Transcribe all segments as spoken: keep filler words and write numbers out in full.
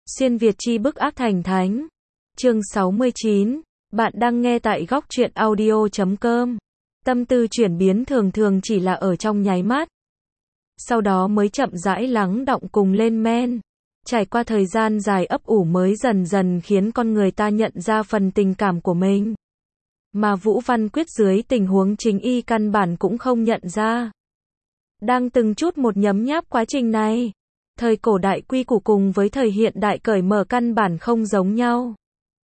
Xuyên Việt chi bức ác thành thánh. Chương sáu mươi chín. Bạn đang nghe tại góc truyện audio chấm com. Tâm tư chuyển biến thường thường chỉ là ở trong nháy mắt. Sau đó mới chậm rãi lắng đọng cùng lên men. Trải qua thời gian dài ấp ủ mới dần dần khiến con người ta nhận ra phần tình cảm của mình. Mà Vũ Văn Quyết dưới tình huống chính y căn bản cũng không nhận ra. Đang từng chút một nhấm nháp quá trình này. Thời cổ đại quy củ cùng với thời hiện đại cởi mở căn bản không giống nhau.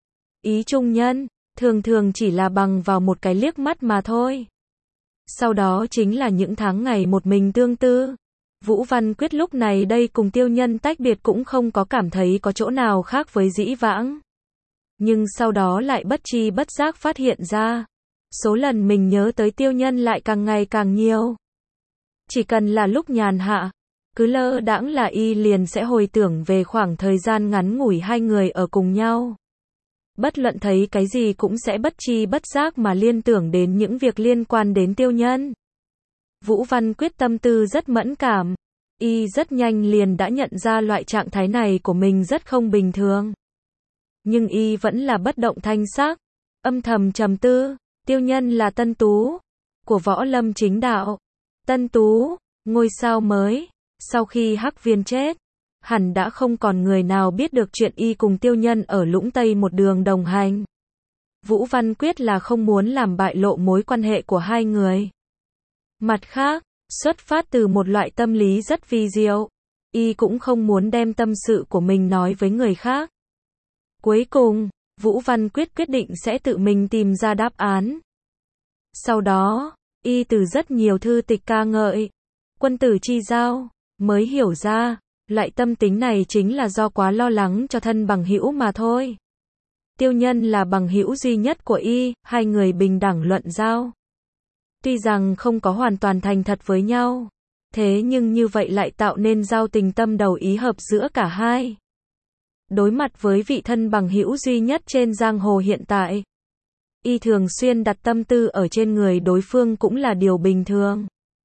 Ý trung nhân, thường thường chỉ là bằng vào một cái liếc mắt mà thôi. Sau đó chính là những tháng ngày một mình tương tư. Vũ Văn Quyết lúc này đây cùng Tiêu Nhân tách biệt cũng không có cảm thấy có chỗ nào khác với dĩ vãng. Nhưng sau đó lại bất tri bất giác phát hiện ra. Số lần mình nhớ tới Tiêu Nhân lại càng ngày càng nhiều. Chỉ cần là lúc nhàn hạ, cứ lơ đãng là y liền sẽ hồi tưởng về khoảng thời gian ngắn ngủi hai người ở cùng nhau. Bất luận thấy cái gì cũng sẽ bất tri bất giác mà liên tưởng đến những việc liên quan đến Tiêu Nhân. Vũ Văn Quyết tâm tư rất mẫn cảm. Y rất nhanh liền đã nhận ra loại trạng thái này của mình rất không bình thường. Nhưng y vẫn là bất động thanh sắc, âm thầm trầm tư. Tiêu Nhân là tân tú của võ lâm chính đạo. Tân tú, ngôi sao mới. Sau khi Hắc Viên chết, hẳn đã không còn người nào biết được chuyện y cùng Tiêu Nhân ở Lũng Tây một đường đồng hành. Vũ Văn Quyết là không muốn làm bại lộ mối quan hệ của hai người. Mặt khác, xuất phát từ một loại tâm lý rất vi diệu, y cũng không muốn đem tâm sự của mình nói với người khác. Cuối cùng, Vũ Văn Quyết quyết định sẽ tự mình tìm ra đáp án. Sau đó, y từ rất nhiều thư tịch ca ngợi, quân tử chi giao, mới hiểu ra, loại tâm tính này chính là do quá lo lắng cho thân bằng hữu mà thôi. Tiêu Nhân là bằng hữu duy nhất của y, hai người bình đẳng luận giao. Tuy rằng không có hoàn toàn thành thật với nhau, thế nhưng như vậy lại tạo nên giao tình tâm đầu ý hợp giữa cả hai. Đối mặt với vị thân bằng hữu duy nhất trên giang hồ hiện tại, y thường xuyên đặt tâm tư ở trên người đối phương cũng là điều bình thường.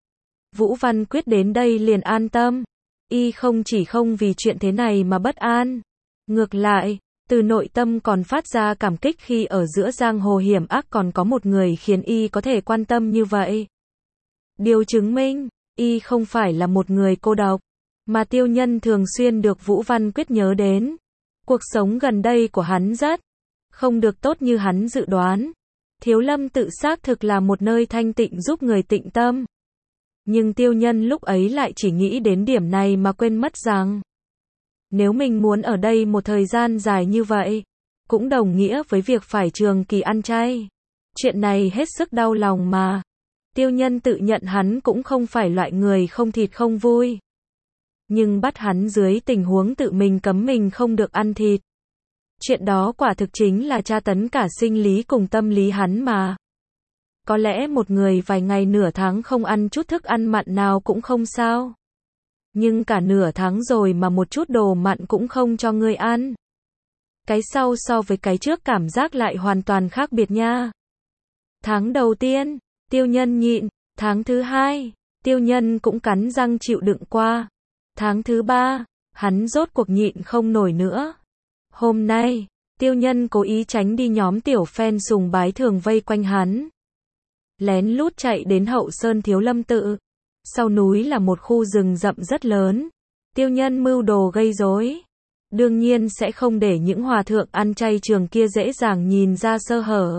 Vũ Văn Quyết đến đây liền an tâm. Y không chỉ không vì chuyện thế này mà bất an. Ngược lại, từ nội tâm còn phát ra cảm kích khi ở giữa giang hồ hiểm ác còn có một người khiến y có thể quan tâm như vậy. Điều chứng minh, y không phải là một người cô độc, mà Tiêu Nhân thường xuyên được Vũ Văn Quyết nhớ đến. Cuộc sống gần đây của hắn rất không được tốt như hắn dự đoán. Thiếu Lâm tự xác thực là một nơi thanh tịnh giúp người tịnh tâm. Nhưng Tiêu Nhân lúc ấy lại chỉ nghĩ đến điểm này mà quên mất rằng, nếu mình muốn ở đây một thời gian dài như vậy, cũng đồng nghĩa với việc phải trường kỳ ăn chay. Chuyện này hết sức đau lòng mà. Tiêu Nhân tự nhận hắn cũng không phải loại người không thịt không vui. Nhưng bắt hắn dưới tình huống tự mình cấm mình không được ăn thịt. Chuyện đó quả thực chính là tra tấn cả sinh lý cùng tâm lý hắn mà. Có lẽ một người vài ngày nửa tháng không ăn chút thức ăn mặn nào cũng không sao. Nhưng cả nửa tháng rồi mà một chút đồ mặn cũng không cho ngươi ăn. Cái sau so với cái trước cảm giác lại hoàn toàn khác biệt nha. Tháng đầu tiên, Tiêu Nhân nhịn. Tháng thứ hai, Tiêu Nhân cũng cắn răng chịu đựng qua. Tháng thứ ba, hắn rốt cuộc nhịn không nổi nữa. Hôm nay, Tiêu Nhân cố ý tránh đi nhóm tiểu fan sùng bái thường vây quanh hắn. Lén lút chạy đến hậu sơn Thiếu Lâm tự. Sau núi là một khu rừng rậm rất lớn. Tiêu Nhân mưu đồ gây rối. Đương nhiên sẽ không để những hòa thượng ăn chay trường kia dễ dàng nhìn ra sơ hở.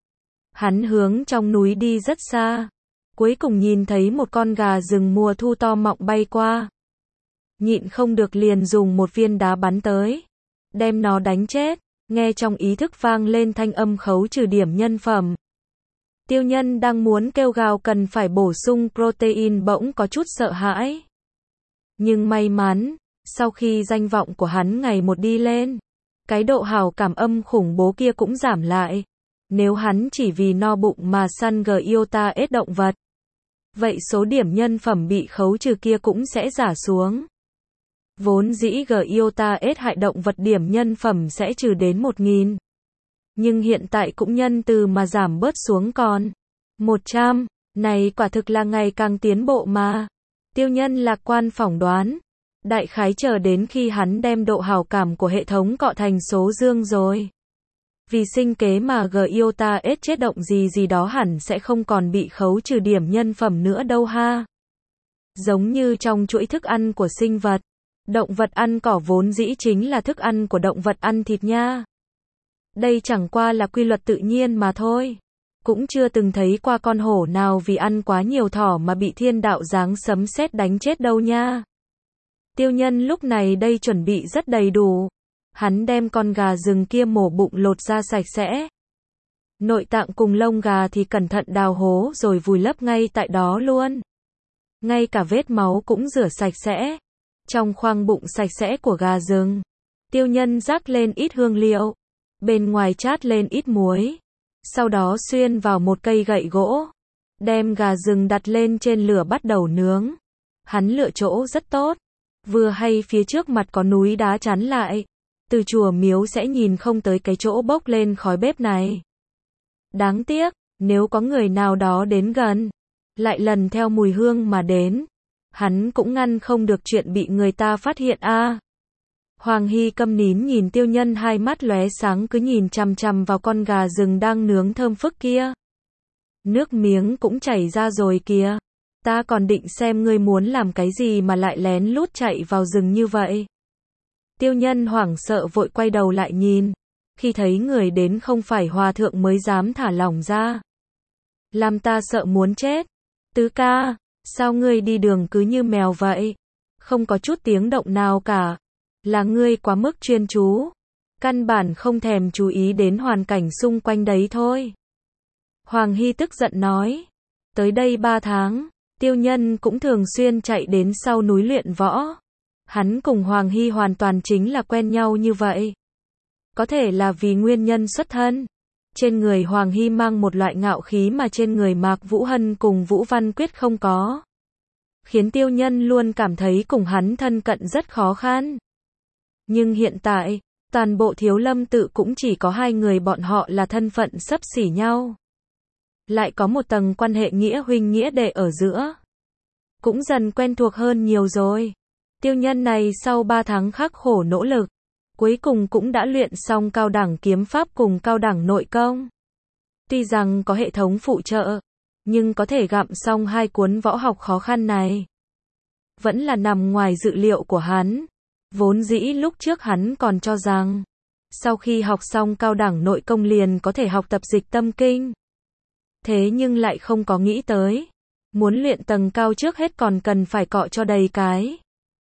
Hắn hướng trong núi đi rất xa. Cuối cùng nhìn thấy một con gà rừng mùa thu to mọng bay qua. Nhịn không được liền dùng một viên đá bắn tới. Đem nó đánh chết. Nghe trong ý thức vang lên thanh âm khấu trừ điểm nhân phẩm. Tiêu Nhân đang muốn kêu gào cần phải bổ sung protein bỗng có chút sợ hãi. Nhưng may mắn, sau khi danh vọng của hắn ngày một đi lên, cái độ hào cảm âm khủng bố kia cũng giảm lại. Nếu hắn chỉ vì no bụng mà săn giota ết động vật, vậy số điểm nhân phẩm bị khấu trừ kia cũng sẽ giảm xuống. Vốn dĩ giota ết hại động vật điểm nhân phẩm sẽ trừ đến một nghìn. Nhưng hiện tại cũng nhân từ mà giảm bớt xuống còn một trăm. Này quả thực là ngày càng tiến bộ mà. Tiêu Nhân lạc quan phỏng đoán, Đại khái chờ đến khi hắn đem độ hảo cảm của hệ thống cọ thành số dương rồi. Vì sinh kế mà G yêu ta ết chết động gì gì đó hẳn sẽ không còn bị khấu trừ điểm nhân phẩm nữa đâu ha. Giống như trong chuỗi thức ăn của sinh vật. Động vật ăn cỏ vốn dĩ chính là thức ăn của động vật ăn thịt nha. Đây chẳng qua là quy luật tự nhiên mà thôi. Cũng chưa từng thấy qua con hổ nào vì ăn quá nhiều thỏ mà bị thiên đạo giáng sấm sét đánh chết đâu nha. Tiêu Nhân lúc này đây chuẩn bị rất đầy đủ. Hắn đem con gà rừng kia mổ bụng lột ra sạch sẽ. Nội tạng cùng lông gà thì cẩn thận đào hố rồi vùi lấp ngay tại đó luôn. Ngay cả vết máu cũng rửa sạch sẽ. Trong khoang bụng sạch sẽ của gà rừng, Tiêu Nhân rắc lên ít hương liệu, bên ngoài chát lên ít muối. Sau đó xuyên vào một cây gậy gỗ, đem gà rừng đặt lên trên lửa bắt đầu nướng. Hắn lựa chỗ rất tốt, vừa hay phía trước mặt có núi đá chắn lại, từ chùa miếu sẽ nhìn không tới cái chỗ bốc lên khói bếp này. Đáng tiếc, nếu có người nào đó đến gần, lại lần theo mùi hương mà đến, hắn cũng ngăn không được chuyện bị người ta phát hiện a. À. Hoàng Hy câm nín nhìn Tiêu Nhân hai mắt lóe sáng cứ nhìn chằm chằm vào con gà rừng đang nướng thơm phức kia. Nước miếng cũng chảy ra rồi kìa. Ta còn định xem ngươi muốn làm cái gì mà lại lén lút chạy vào rừng như vậy. Tiêu Nhân hoảng sợ vội quay đầu lại nhìn. Khi thấy người đến không phải hòa thượng mới dám thả lỏng ra. Làm ta sợ muốn chết. Tứ ca, sao ngươi đi đường cứ như mèo vậy? Không có chút tiếng động nào cả. Là ngươi quá mức chuyên chú. Căn bản không thèm chú ý đến hoàn cảnh xung quanh đấy thôi. Hoàng Hy tức giận nói. Tới đây ba tháng, Tiêu Nhân cũng thường xuyên chạy đến sau núi luyện võ. Hắn cùng Hoàng Hy hoàn toàn chính là quen nhau như vậy. Có thể là vì nguyên nhân xuất thân. Trên người Hoàng Hy mang một loại ngạo khí mà trên người Mạc Vũ Hân cùng Vũ Văn Quyết không có. Khiến Tiêu Nhân luôn cảm thấy cùng hắn thân cận rất khó khăn. Nhưng hiện tại, toàn bộ Thiếu Lâm tự cũng chỉ có hai người bọn họ là thân phận xấp xỉ nhau. Lại có một tầng quan hệ nghĩa huynh nghĩa đệ ở giữa. Cũng dần quen thuộc hơn nhiều rồi. Tiêu Nhân này sau ba tháng khắc khổ nỗ lực, cuối cùng cũng đã luyện xong cao đẳng kiếm pháp cùng cao đẳng nội công. Tuy rằng có hệ thống phụ trợ, nhưng có thể gặm xong hai cuốn võ học khó khăn này. Vẫn là nằm ngoài dự liệu của hắn. Vốn dĩ lúc trước hắn còn cho rằng, sau khi học xong cao đẳng nội công liền có thể học tập dịch tâm kinh. Thế nhưng lại không có nghĩ tới, muốn luyện tầng cao trước hết còn cần phải cọ cho đầy cái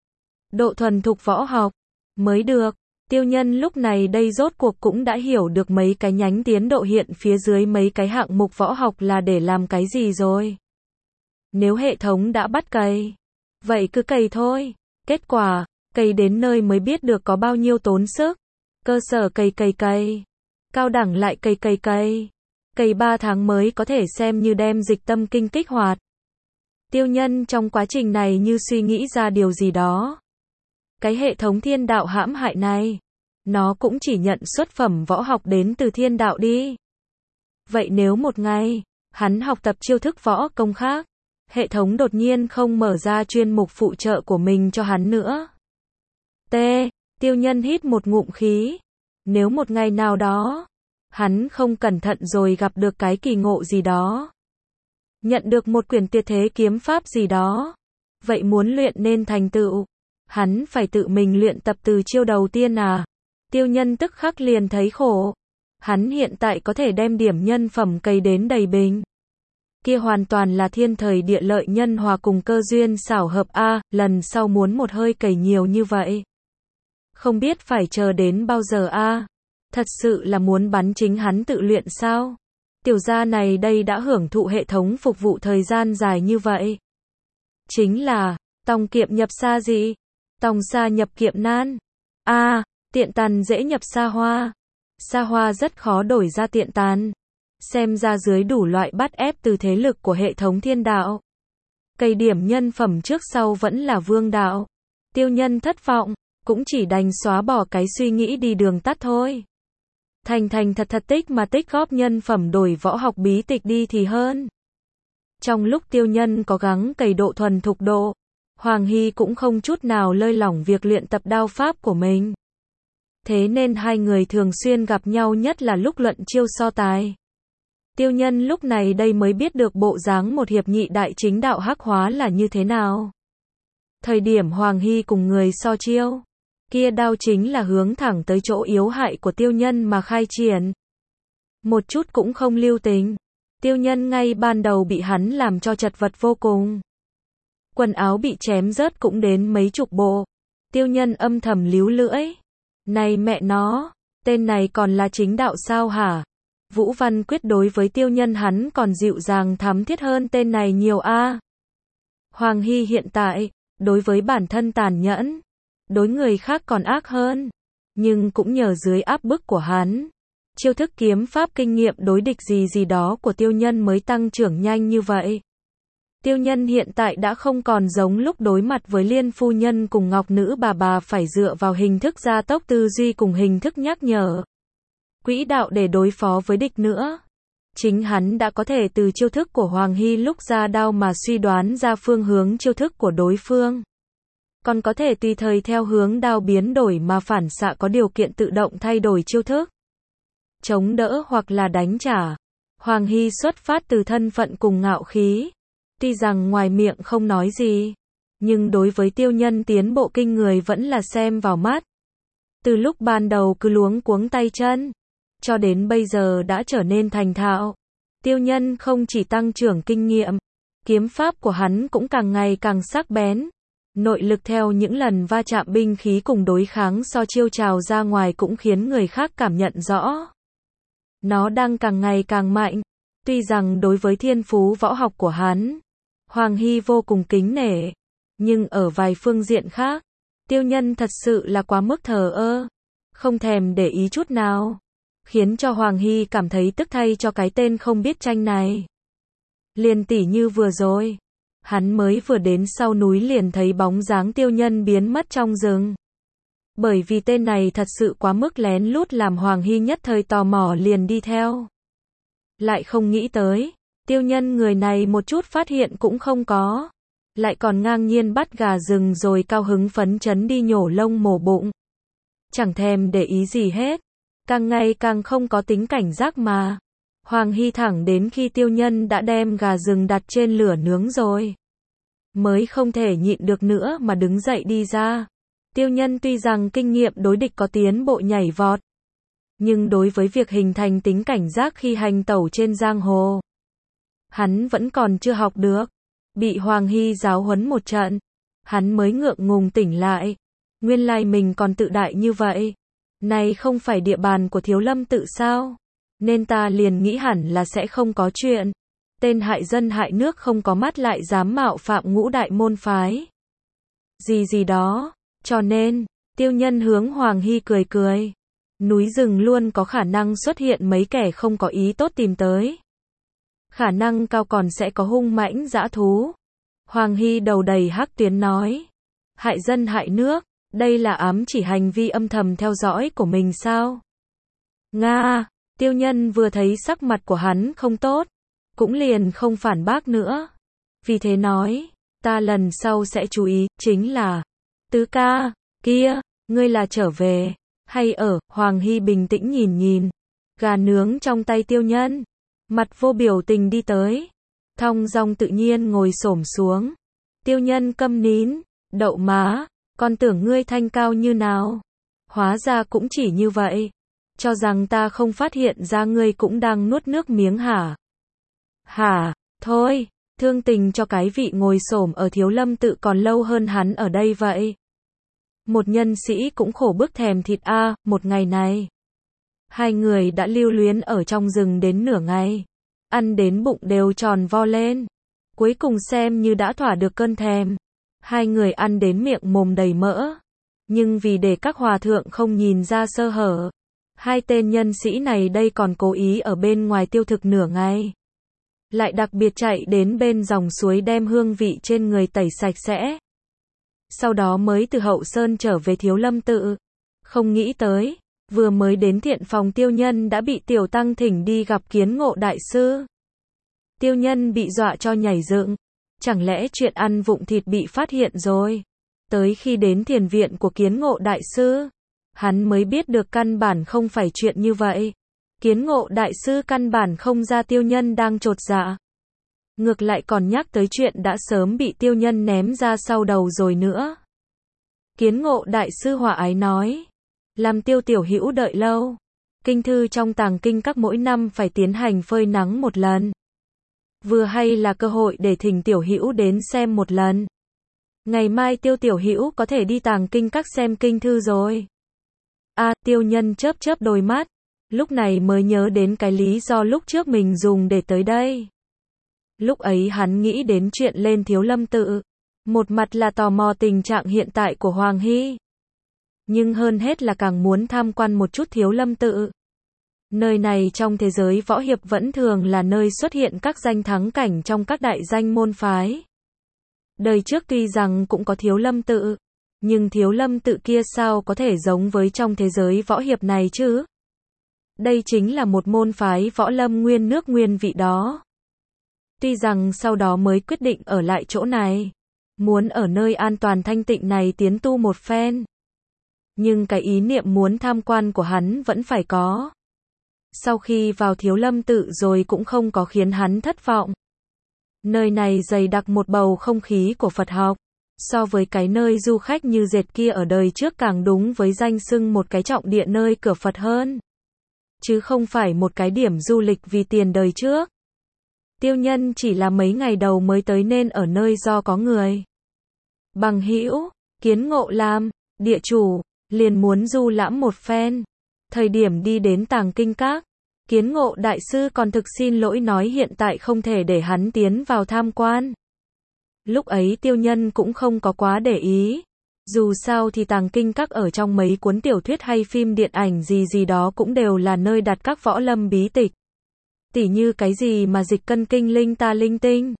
độ thuần thục võ học mới được. Tiêu Nhân lúc này đây rốt cuộc cũng đã hiểu được mấy cái nhánh tiến độ hiện phía dưới mấy cái hạng mục võ học là để làm cái gì rồi. Nếu hệ thống đã bắt cày, vậy cứ cày thôi. Kết quả, cày đến nơi mới biết được có bao nhiêu tốn sức. Cơ sở cày cày cày, cao đẳng lại cày cày cày, cày ba tháng mới có thể xem như đem dịch tâm kinh kích hoạt. Tiêu Nhân trong quá trình này như suy nghĩ ra điều gì đó. Cái hệ thống thiên đạo hãm hại này, nó cũng chỉ nhận xuất phẩm võ học đến từ thiên đạo đi. Vậy nếu một ngày, hắn học tập chiêu thức võ công khác, hệ thống đột nhiên không mở ra chuyên mục phụ trợ của mình cho hắn nữa. T. Tiêu Nhân hít một ngụm khí. Nếu một ngày nào đó, hắn không cẩn thận rồi gặp được cái kỳ ngộ gì đó, nhận được một quyển tuyệt thế kiếm pháp gì đó, vậy muốn luyện nên thành tựu, hắn phải tự mình luyện tập từ chiêu đầu tiên à? Tiêu Nhân tức khắc liền thấy khổ. Hắn hiện tại có thể đem điểm nhân phẩm cày đến đầy bình. Kia hoàn toàn là thiên thời địa lợi nhân hòa cùng cơ duyên xảo hợp a, à, lần sau muốn một hơi cày nhiều như vậy. Không biết phải chờ đến bao giờ a? À? Thật sự là muốn bắn chính hắn tự luyện sao? Tiểu gia này đây đã hưởng thụ hệ thống phục vụ thời gian dài như vậy. Chính là, tòng kiệm nhập xa gì? Tòng xa nhập kiệm nan. A, à, tiện tàn dễ nhập xa hoa. Xa hoa rất khó đổi ra tiện tàn. Xem ra dưới đủ loại bắt ép từ thế lực của hệ thống thiên đạo. Cày điểm nhân phẩm trước sau vẫn là vương đạo. Tiêu Nhân thất vọng, cũng chỉ đành xóa bỏ cái suy nghĩ đi đường tắt thôi. Thành thành thật thật tích mà tích góp nhân phẩm đổi võ học bí tịch đi thì hơn. Trong lúc Tiêu Nhân có gắng cày độ thuần thục độ, Hoàng Hy cũng không chút nào lơi lỏng việc luyện tập đao pháp của mình. Thế nên hai người thường xuyên gặp nhau nhất là lúc luận chiêu so tài. Tiêu Nhân lúc này đây mới biết được bộ dáng một hiệp nhị đại chính đạo hắc hóa là như thế nào. Thời điểm Hoàng Hy cùng người so chiêu, kia đao chính là hướng thẳng tới chỗ yếu hại của Tiêu Nhân mà khai triển. Một chút cũng không lưu tình. Tiêu Nhân ngay ban đầu bị hắn làm cho chật vật vô cùng. Quần áo bị chém rớt cũng đến mấy chục bộ. Tiêu Nhân âm thầm líu lưỡi. Này mẹ nó, tên này còn là chính đạo sao hả? Vũ Văn Quyết đối với Tiêu Nhân hắn còn dịu dàng thắm thiết hơn tên này nhiều a. Hoàng Hy hiện tại, đối với bản thân tàn nhẫn, đối người khác còn ác hơn. Nhưng cũng nhờ dưới áp bức của hắn, chiêu thức kiếm pháp kinh nghiệm đối địch gì gì đó của Tiêu Nhân mới tăng trưởng nhanh như vậy. Tiêu Nhân hiện tại đã không còn giống lúc đối mặt với Liên phu nhân cùng Ngọc nữ bà bà phải dựa vào hình thức gia tốc tư duy cùng hình thức nhắc nhở quỹ đạo để đối phó với địch nữa. Chính hắn đã có thể từ chiêu thức của Hoàng Hy lúc ra đao mà suy đoán ra phương hướng chiêu thức của đối phương. Còn có thể tùy thời theo hướng đao biến đổi mà phản xạ có điều kiện tự động thay đổi chiêu thức, chống đỡ hoặc là đánh trả. Hoàng Hy xuất phát từ thân phận cùng ngạo khí. Tuy rằng ngoài miệng không nói gì, nhưng đối với Tiêu Nhân tiến bộ kinh người vẫn là xem vào mắt. Từ lúc ban đầu cứ luống cuống tay chân, cho đến bây giờ đã trở nên thành thạo. Tiêu Nhân không chỉ tăng trưởng kinh nghiệm, kiếm pháp của hắn cũng càng ngày càng sắc bén. Nội lực theo những lần va chạm binh khí cùng đối kháng so chiêu trào ra ngoài cũng khiến người khác cảm nhận rõ. Nó đang càng ngày càng mạnh. Tuy rằng đối với thiên phú võ học của hắn, Hoàng Hy vô cùng kính nể, nhưng ở vài phương diện khác, Tiêu Nhân thật sự là quá mức thờ ơ, không thèm để ý chút nào, khiến cho Hoàng Hy cảm thấy tức thay cho cái tên không biết tranh này. Liền tỉ như vừa rồi, hắn mới vừa đến sau núi liền thấy bóng dáng Tiêu Nhân biến mất trong rừng. Bởi vì tên này thật sự quá mức lén lút làm Hoàng Hy nhất thời tò mò liền đi theo. Lại không nghĩ tới, Tiêu Nhân người này một chút phát hiện cũng không có, lại còn ngang nhiên bắt gà rừng rồi cao hứng phấn chấn đi nhổ lông mổ bụng. Chẳng thèm để ý gì hết, càng ngày càng không có tính cảnh giác mà. Hoàng Hy thẳng đến khi Tiêu Nhân đã đem gà rừng đặt trên lửa nướng rồi, mới không thể nhịn được nữa mà đứng dậy đi ra. Tiêu Nhân tuy rằng kinh nghiệm đối địch có tiến bộ nhảy vọt, nhưng đối với việc hình thành tính cảnh giác khi hành tẩu trên giang hồ, hắn vẫn còn chưa học được. Bị Hoàng Hy giáo huấn một trận, hắn mới ngượng ngùng tỉnh lại. Nguyên lai mình còn tự đại như vậy. Này không phải địa bàn của Thiếu Lâm tự sao? Nên ta liền nghĩ hẳn là sẽ không có chuyện. Tên hại dân hại nước không có mắt lại dám mạo phạm ngũ đại môn phái. Gì gì đó. Cho nên, Tiêu Nhân hướng Hoàng Hy cười cười. Núi rừng luôn có khả năng xuất hiện mấy kẻ không có ý tốt tìm tới. Khả năng cao còn sẽ có hung mãnh dã thú. Hoàng Hy đầu đầy hắc tuyến nói. Hại dân hại nước, đây là ám chỉ hành vi âm thầm theo dõi của mình sao? Nga, Tiêu Nhân vừa thấy sắc mặt của hắn không tốt, cũng liền không phản bác nữa. Vì thế nói, ta lần sau sẽ chú ý, chính là, Tứ ca, kia, ngươi là trở về, hay ở? Hoàng Hy bình tĩnh nhìn nhìn, gà nướng trong tay Tiêu Nhân, mặt vô biểu tình đi tới, thong dong tự nhiên ngồi xổm xuống. Tiêu Nhân câm nín, đậu má, con tưởng ngươi thanh cao như nào, hóa ra cũng chỉ như vậy, cho rằng ta không phát hiện ra ngươi cũng đang nuốt nước miếng hả? Hả, thôi, thương tình cho cái vị ngồi xổm ở Thiếu Lâm tự còn lâu hơn hắn ở đây vậy. Một nhân sĩ cũng khổ bức thèm thịt a. À, một ngày này, hai người đã lưu luyến ở trong rừng đến nửa ngày, ăn đến bụng đều tròn vo lên, cuối cùng xem như đã thỏa được cơn thèm. Hai người ăn đến miệng mồm đầy mỡ, nhưng vì để các hòa thượng không nhìn ra sơ hở, hai tên nhân sĩ này đây còn cố ý ở bên ngoài tiêu thực nửa ngày, lại đặc biệt chạy đến bên dòng suối đem hương vị trên người tẩy sạch sẽ, sau đó mới từ Hậu Sơn trở về Thiếu Lâm tự. Không nghĩ tới, vừa mới đến thiện phòng Tiêu Nhân đã bị tiểu tăng thỉnh đi gặp Kiến Ngộ đại sư. Tiêu Nhân bị dọa cho nhảy dựng, Chẳng lẽ chuyện ăn vụng thịt bị phát hiện rồi? Tới khi đến thiền viện của Kiến Ngộ Đại Sư, hắn mới biết được căn bản không phải chuyện như vậy. Kiến Ngộ Đại Sư căn bản không ra Tiêu Nhân đang chột dạ. Ngược lại còn nhắc tới chuyện đã sớm bị Tiêu Nhân ném ra sau đầu rồi nữa. Kiến Ngộ Đại Sư hòa ái nói, làm Tiêu tiểu hữu đợi lâu. Kinh thư trong tàng kinh các mỗi năm phải tiến hành phơi nắng một lần. Vừa hay là cơ hội để thỉnh tiểu hữu đến xem một lần. Ngày mai Tiêu tiểu hữu có thể đi tàng kinh các xem kinh thư rồi. A, à, Tiêu Nhân chớp chớp đôi mắt, lúc này mới nhớ đến cái lý do lúc trước mình dùng để tới đây. Lúc ấy hắn nghĩ đến chuyện lên Thiếu Lâm Tự, một mặt là tò mò tình trạng hiện tại của Hoàng Hy, nhưng hơn hết là càng muốn tham quan một chút Thiếu Lâm Tự. Nơi này trong thế giới võ hiệp vẫn thường là nơi xuất hiện các danh thắng cảnh trong các đại danh môn phái. Đời trước tuy rằng cũng có Thiếu Lâm Tự, nhưng Thiếu Lâm Tự kia sao có thể giống với trong thế giới võ hiệp này chứ? Đây chính là một môn phái võ lâm nguyên nước nguyên vị đó. Tuy rằng sau đó mới quyết định ở lại chỗ này, muốn ở nơi an toàn thanh tịnh này tiến tu một phen. Nhưng cái ý niệm muốn tham quan của hắn vẫn phải có. Sau khi vào Thiếu Lâm Tự rồi cũng không có khiến hắn thất vọng. Nơi này dày đặc một bầu không khí của Phật học. So với cái nơi du khách như dệt kia ở đời trước càng đúng với danh xưng một cái trọng địa nơi cửa Phật hơn. Chứ không phải một cái điểm du lịch vì tiền đời trước. Tiêu Nhân chỉ là mấy ngày đầu mới tới nên ở nơi do có người. Bằng hữu, Kiến Ngộ làm, địa chủ, liền muốn du lãm một phen. Thời điểm đi đến tàng kinh các, Kiến Ngộ Đại Sư còn thực xin lỗi nói hiện tại không thể để hắn tiến vào tham quan. Lúc ấy Tiêu Nhân cũng không có quá để ý. Dù sao thì tàng kinh các ở trong mấy cuốn tiểu thuyết hay phim điện ảnh gì gì đó cũng đều là nơi đặt các võ lâm bí tịch. Tỉ như cái gì mà dịch cân kinh linh ta linh tinh.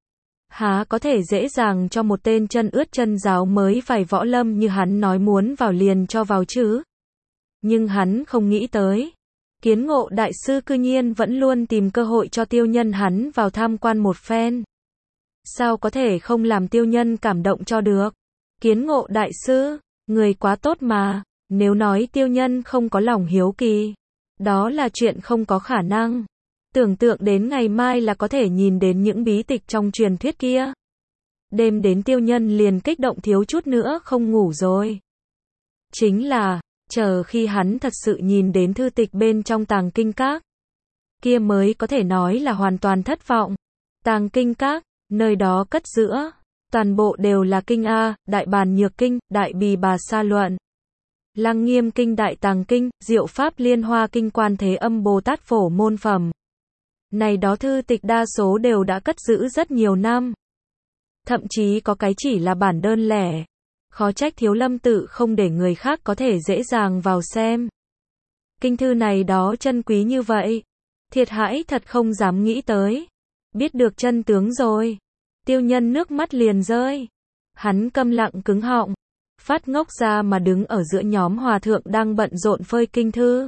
Há có thể dễ dàng cho một tên chân ướt chân giáo mới phải võ lâm như hắn nói muốn vào liền cho vào chứ. Nhưng hắn không nghĩ tới. Kiến Ngộ Đại Sư cư nhiên vẫn luôn tìm cơ hội cho Tiêu Nhân hắn vào tham quan một phen. Sao có thể không làm Tiêu Nhân cảm động cho được? Kiến Ngộ Đại Sư, người quá tốt mà, nếu nói Tiêu Nhân không có lòng hiếu kỳ, đó là chuyện không có khả năng. Tưởng tượng đến ngày mai là có thể nhìn đến những bí tịch trong truyền thuyết kia. Đêm đến Tiêu Nhân liền kích động thiếu chút nữa không ngủ rồi. Chính là, chờ khi hắn thật sự nhìn đến thư tịch bên trong tàng kinh các, kia mới có thể nói là hoàn toàn thất vọng. Tàng kinh các, nơi đó cất giữa, toàn bộ đều là kinh A, Đại Bàn Nhược Kinh, Đại Bì Bà Sa Luận, Lăng Nghiêm Kinh, Đại Tàng Kinh, Diệu Pháp Liên Hoa Kinh, Quan Thế Âm Bồ Tát Phổ Môn Phẩm. Này đó thư tịch đa số đều đã cất giữ rất nhiều năm. Thậm chí có cái chỉ là bản đơn lẻ. Khó trách Thiếu Lâm Tự không để người khác có thể dễ dàng vào xem. Kinh thư này đó chân quý như vậy. Thiệt hãi thật không dám nghĩ tới. Biết được chân tướng rồi. Tiêu Nhân nước mắt liền rơi. Hắn câm lặng cứng họng. Phát ngốc ra mà đứng ở giữa nhóm hòa thượng đang bận rộn phơi kinh thư.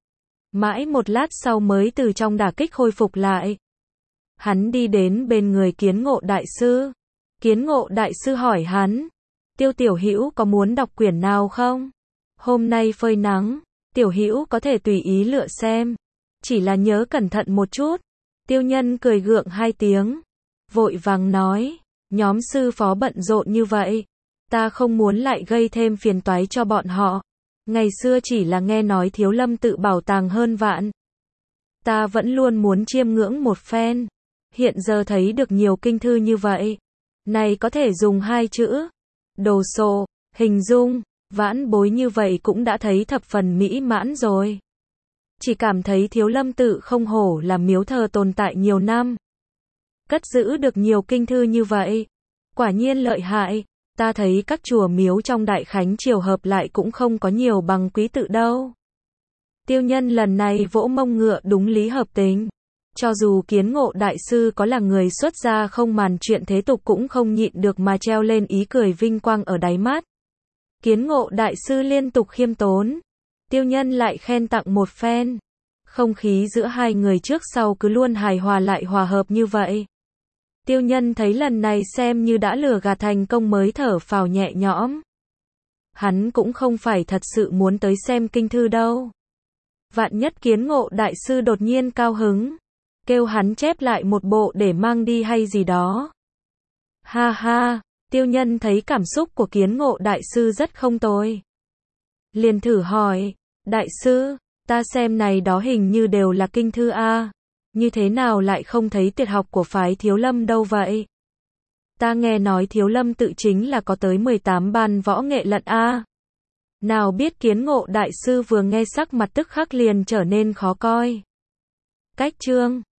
Mãi một lát sau mới từ trong đả kích khôi phục lại. Hắn đi đến bên người Kiến Ngộ Đại Sư. Kiến Ngộ Đại Sư hỏi hắn. Tiêu tiểu hữu có muốn đọc quyển nào không? Hôm nay phơi nắng, tiểu hữu có thể tùy ý lựa xem. Chỉ là nhớ cẩn thận một chút. Tiêu Nhân cười gượng hai tiếng. Vội vàng nói. Nhóm sư phó bận rộn như vậy. Ta không muốn lại gây thêm phiền toái cho bọn họ. Ngày xưa chỉ là nghe nói Thiếu Lâm Tự bảo tàng hơn vạn. Ta vẫn luôn muốn chiêm ngưỡng một phen. Hiện giờ thấy được nhiều kinh thư như vậy. Này có thể dùng hai chữ. Đồ sộ, hình dung, vãn bối như vậy cũng đã thấy thập phần mỹ mãn rồi. Chỉ cảm thấy Thiếu Lâm Tự không hổ là miếu thờ tồn tại nhiều năm. Cất giữ được nhiều kinh thư như vậy. Quả nhiên lợi hại. Ta thấy các chùa miếu trong Đại Khánh Triều hợp lại cũng không có nhiều bằng Quý Tự đâu. Tiêu Nhân lần này vỗ mông ngựa đúng lý hợp tình. Cho dù Kiến Ngộ Đại Sư có là người xuất gia không màn chuyện thế tục cũng không nhịn được mà treo lên ý cười vinh quang ở đáy mắt. Kiến Ngộ Đại Sư liên tục khiêm tốn. Tiêu Nhân lại khen tặng một phen. Không khí giữa hai người trước sau cứ luôn hài hòa lại hòa hợp như vậy. Tiêu Nhân thấy lần này xem như đã lừa gạt thành công mới thở phào nhẹ nhõm. Hắn cũng không phải thật sự muốn tới xem kinh thư đâu. Vạn nhất Kiến Ngộ đại sư đột nhiên cao hứng, kêu hắn chép lại một bộ để mang đi hay gì đó. Ha ha, Tiêu Nhân thấy cảm xúc của Kiến Ngộ đại sư rất không tồi. Liền thử hỏi, đại sư, ta xem này đó hình như đều là kinh thư a, như thế nào lại không thấy tuyệt học của phái Thiếu Lâm đâu vậy? Ta nghe nói Thiếu Lâm tự chính là có tới mười tám ban võ nghệ lận a. Nào biết Kiến Ngộ đại sư vừa nghe sắc mặt tức khắc liền trở nên khó coi. Cách chương